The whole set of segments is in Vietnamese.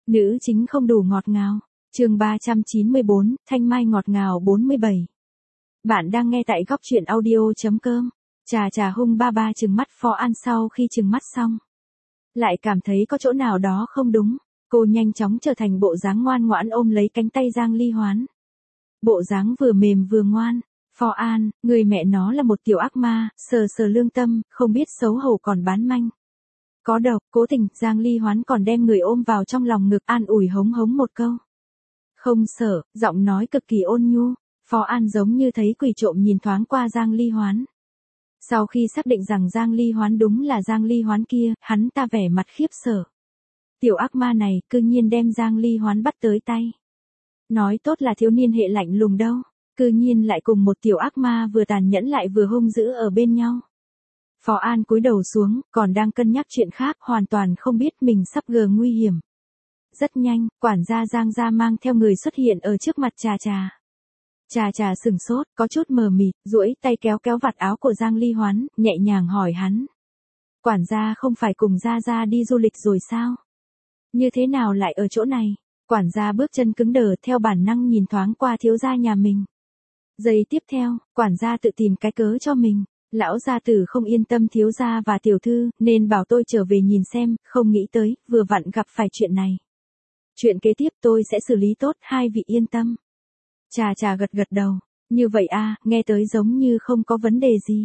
Nữ chính không đủ ngọt ngào. Chương 394, Thanh Mai ngọt ngào 47. Bạn đang nghe tại góc truyện audio.com. Trà hung ba ba trừng mắt Phó An sau khi trừng mắt xong. Lại cảm thấy có chỗ nào đó không đúng. Cô nhanh chóng trở thành bộ dáng ngoan ngoãn ôm lấy cánh tay Giang Ly Hoán. Bộ dáng vừa mềm vừa ngoan. Phó An, người mẹ nó là một tiểu ác ma, sờ sờ lương tâm, không biết xấu hổ còn bán manh. Có độc, cố tình, Giang Ly Hoán còn đem người ôm vào trong lòng ngực an ủi hống hống một câu. Không sợ, giọng nói cực kỳ ôn nhu. Phó An giống như thấy quỷ trộm nhìn thoáng qua Giang Ly Hoán. Sau khi xác định rằng Giang Ly Hoán đúng là Giang Ly Hoán kia, hắn ta vẻ mặt khiếp sợ. Tiểu ác ma này cư nhiên đem Giang Ly Hoán bắt tới tay. Nói tốt là thiếu niên hệ lạnh lùng đâu, cư nhiên lại cùng một tiểu ác ma vừa tàn nhẫn lại vừa hung dữ ở bên nhau. Phó An cúi đầu xuống, còn đang cân nhắc chuyện khác, hoàn toàn không biết mình sắp gặp nguy hiểm. Rất nhanh, quản gia Giang gia mang theo người xuất hiện ở trước mặt Trà. Trà sửng sốt, có chút mờ mịt, duỗi tay kéo vạt áo của Giang Ly Hoán, nhẹ nhàng hỏi hắn. Quản gia không phải cùng Gia đi du lịch rồi sao? Như thế nào lại ở chỗ này? Quản gia bước chân cứng đờ, theo bản năng nhìn thoáng qua thiếu gia nhà mình. Giây tiếp theo, quản gia tự tìm cái cớ cho mình. Lão gia tử không yên tâm thiếu gia và tiểu thư, nên bảo tôi trở về nhìn xem, không nghĩ tới, vừa vặn gặp phải chuyện này. Chuyện kế tiếp tôi sẽ xử lý tốt, hai vị yên tâm. Trà gật đầu. Như vậy à, nghe tới giống như không có vấn đề gì.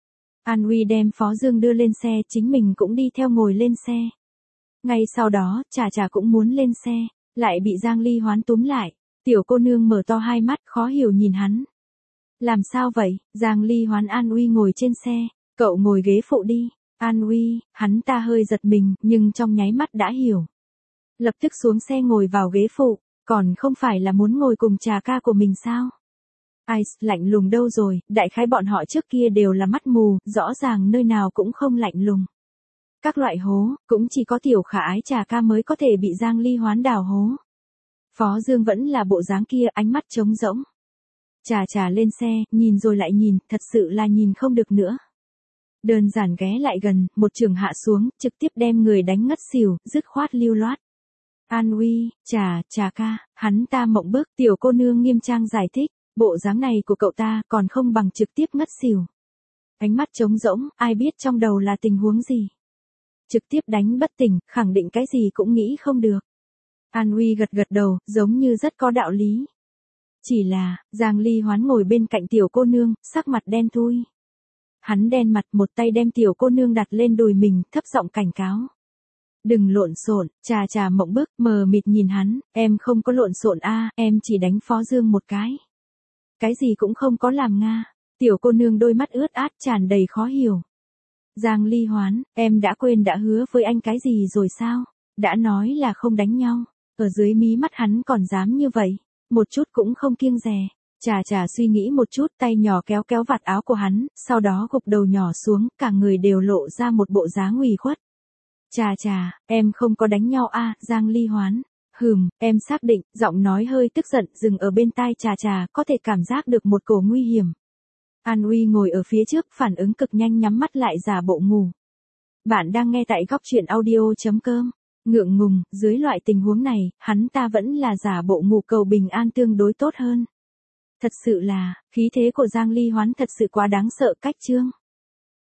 An Uy đem Phó Dương đưa lên xe, chính mình cũng đi theo ngồi lên xe. Ngay sau đó, Trà cũng muốn lên xe, lại bị Giang Ly Hoán túm lại. Tiểu cô nương mở to hai mắt, khó hiểu nhìn hắn. Làm sao vậy? Giang Ly Hoán An Uy ngồi trên xe, cậu ngồi ghế phụ đi. An Uy, hắn ta hơi giật mình, nhưng trong nháy mắt đã hiểu. Lập tức xuống xe ngồi vào ghế phụ, còn không phải là muốn ngồi cùng Trà ca của mình sao? Ai, lạnh lùng đâu rồi, đại khái bọn họ trước kia đều là mắt mù, rõ ràng nơi nào cũng không lạnh lùng. Các loại hố, cũng chỉ có tiểu khả ái Trà ca mới có thể bị Giang Ly Hoán đào hố. Phó Dương vẫn là bộ dáng kia, ánh mắt trống rỗng. Trà lên xe, nhìn rồi lại nhìn, thật sự là nhìn không được nữa. Đơn giản ghé lại gần, một chưởng hạ xuống, trực tiếp đem người đánh ngất xỉu, dứt khoát lưu loát. An Uy, Trà ca, hắn ta mộng bức, tiểu cô nương nghiêm trang giải thích, bộ dáng này của cậu ta còn không bằng trực tiếp ngất xỉu. Ánh mắt trống rỗng, ai biết trong đầu là tình huống gì. Trực tiếp đánh bất tỉnh, khẳng định cái gì cũng nghĩ không được. An Uy gật đầu, giống như rất có đạo lý. Chỉ là, Giang Ly Hoán ngồi bên cạnh tiểu cô nương, sắc mặt đen thui. Hắn đen mặt, một tay đem tiểu cô nương đặt lên đùi mình, thấp giọng cảnh cáo. Đừng lộn xộn. Trà mộng bức, mờ mịt nhìn hắn, em không có lộn xộn a, em chỉ đánh Phó Dương một cái. Cái gì cũng không có làm nga. Tiểu cô nương đôi mắt ướt át tràn đầy khó hiểu. Giang Ly Hoán, em đã quên đã hứa với anh cái gì rồi sao? Đã nói là không đánh nhau. Ở dưới mí mắt hắn còn dám như vậy. Một chút cũng không kiêng dè. Trà suy nghĩ một chút, tay nhỏ kéo vạt áo của hắn, sau đó gục đầu nhỏ xuống, cả người đều lộ ra một bộ dáng ủy khuất. Trà, em không có đánh nhau a, Giang Ly Hoán. Em xác định, giọng nói hơi tức giận, dừng ở bên tai Trà, có thể cảm giác được một cổ nguy hiểm. An Uy ngồi ở phía trước, phản ứng cực nhanh, nhắm mắt lại giả bộ ngủ. Bạn đang nghe tại góc truyện audio.com. Ngượng ngùng, dưới loại tình huống này, hắn ta vẫn là giả bộ ngủ cầu bình an tương đối tốt hơn. Thật sự là, khí thế của Giang Ly Hoán thật sự quá đáng sợ cách chương.